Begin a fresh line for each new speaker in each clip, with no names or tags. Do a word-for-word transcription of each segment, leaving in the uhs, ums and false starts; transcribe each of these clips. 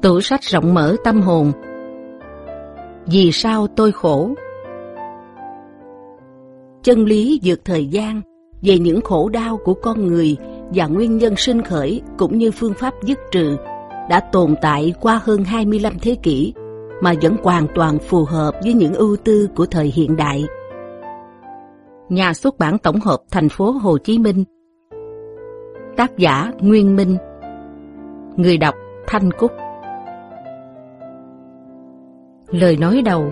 Tủ sách rộng mở tâm hồn. Vì sao tôi khổ? Chân lý vượt thời gian về những khổ đau của con người và nguyên nhân sinh khởi cũng như phương pháp dứt trừ đã tồn tại qua hơn hai mươi lăm thế kỷ mà vẫn hoàn toàn phù hợp với những ưu tư của thời hiện đại. Nhà xuất bản tổng hợp thành phố Hồ Chí Minh. Tác giả Nguyên Minh. Người đọc Thanh Cúc. Lời nói đầu.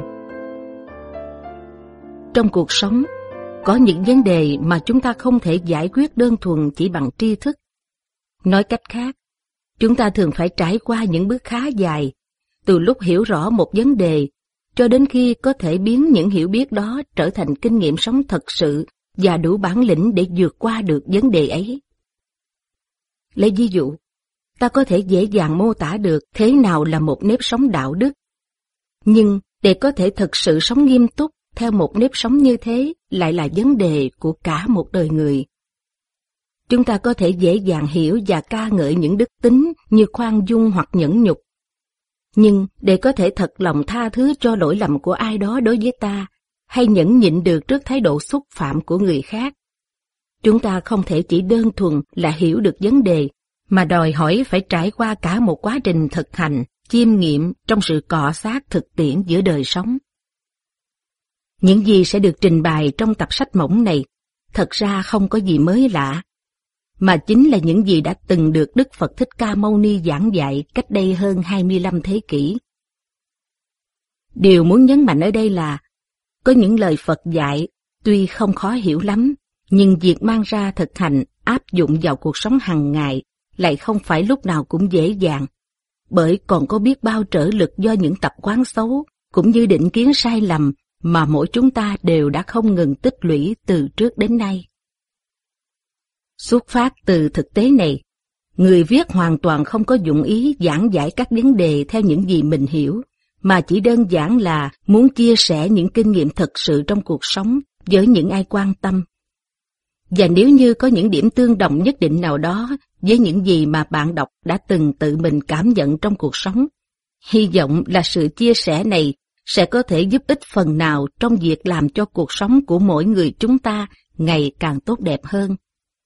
Trong cuộc sống, có những vấn đề mà chúng ta không thể giải quyết đơn thuần chỉ bằng tri thức. Nói cách khác, chúng ta thường phải trải qua những bước khá dài, từ lúc hiểu rõ một vấn đề, cho đến khi có thể biến những hiểu biết đó trở thành kinh nghiệm sống thật sự và đủ bản lĩnh để vượt qua được vấn đề ấy. Lấy ví dụ, ta có thể dễ dàng mô tả được thế nào là một nếp sống đạo đức. Nhưng để có thể thực sự sống nghiêm túc theo một nếp sống như thế lại là vấn đề của cả một đời người. Chúng ta có thể dễ dàng hiểu và ca ngợi những đức tính như khoan dung hoặc nhẫn nhục. Nhưng để có thể thật lòng tha thứ cho lỗi lầm của ai đó đối với ta, hay nhẫn nhịn được trước thái độ xúc phạm của người khác, chúng ta không thể chỉ đơn thuần là hiểu được vấn đề, mà đòi hỏi phải trải qua cả một quá trình thực hành, chiêm nghiệm trong sự cọ xát thực tiễn giữa đời sống. Những gì sẽ được trình bày trong tập sách mỏng này thật ra không có gì mới lạ, mà chính là những gì đã từng được Đức Phật Thích Ca Mâu Ni giảng dạy cách đây hơn hai mươi lăm thế kỷ. Điều muốn nhấn mạnh ở đây là, có những lời Phật dạy tuy không khó hiểu lắm, nhưng việc mang ra thực hành, áp dụng vào cuộc sống hàng ngày lại không phải lúc nào cũng dễ dàng, bởi còn có biết bao trở lực do những tập quán xấu, cũng như định kiến sai lầm mà mỗi chúng ta đều đã không ngừng tích lũy từ trước đến nay. Xuất phát từ thực tế này, người viết hoàn toàn không có dụng ý giảng giải các vấn đề theo những gì mình hiểu, mà chỉ đơn giản là muốn chia sẻ những kinh nghiệm thực sự trong cuộc sống với những ai quan tâm. Và nếu như có những điểm tương đồng nhất định nào đó với những gì mà bạn đọc đã từng tự mình cảm nhận trong cuộc sống, hy vọng là sự chia sẻ này sẽ có thể giúp ích phần nào trong việc làm cho cuộc sống của mỗi người chúng ta ngày càng tốt đẹp hơn.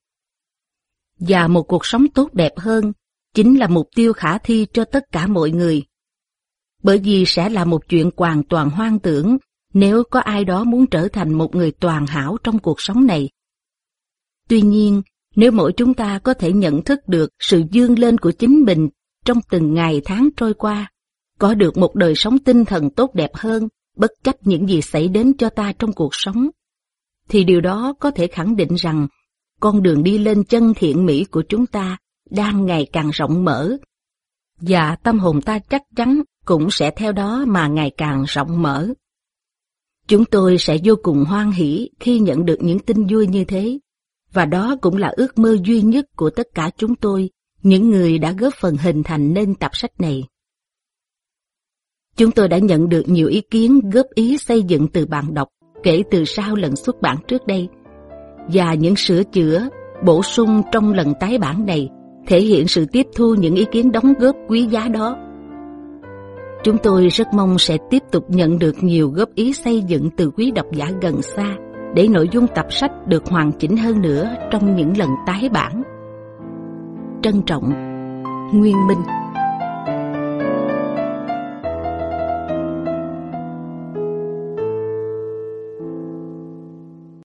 Và một cuộc sống tốt đẹp hơn chính là mục tiêu khả thi cho tất cả mọi người. Bởi vì sẽ là một chuyện hoàn toàn hoang tưởng nếu có ai đó muốn trở thành một người toàn hảo trong cuộc sống này. Tuy nhiên, nếu mỗi chúng ta có thể nhận thức được sự vươn lên của chính mình trong từng ngày tháng trôi qua, có được một đời sống tinh thần tốt đẹp hơn, bất chấp những gì xảy đến cho ta trong cuộc sống, thì điều đó có thể khẳng định rằng con đường đi lên chân thiện mỹ của chúng ta đang ngày càng rộng mở, và tâm hồn ta chắc chắn cũng sẽ theo đó mà ngày càng rộng mở. Chúng tôi sẽ vô cùng hoan hỉ khi nhận được những tin vui như thế, và đó cũng là ước mơ duy nhất của tất cả chúng tôi, những người đã góp phần hình thành nên tập sách này. Chúng tôi đã nhận được nhiều ý kiến góp ý xây dựng từ bạn đọc kể từ sau lần xuất bản trước đây, và những sửa chữa, bổ sung trong lần tái bản này thể hiện sự tiếp thu những ý kiến đóng góp quý giá đó. Chúng tôi rất mong sẽ tiếp tục nhận được nhiều góp ý xây dựng từ quý độc giả gần xa để nội dung tập sách được hoàn chỉnh hơn nữa trong những lần tái bản. Trân trọng, Nguyên Minh.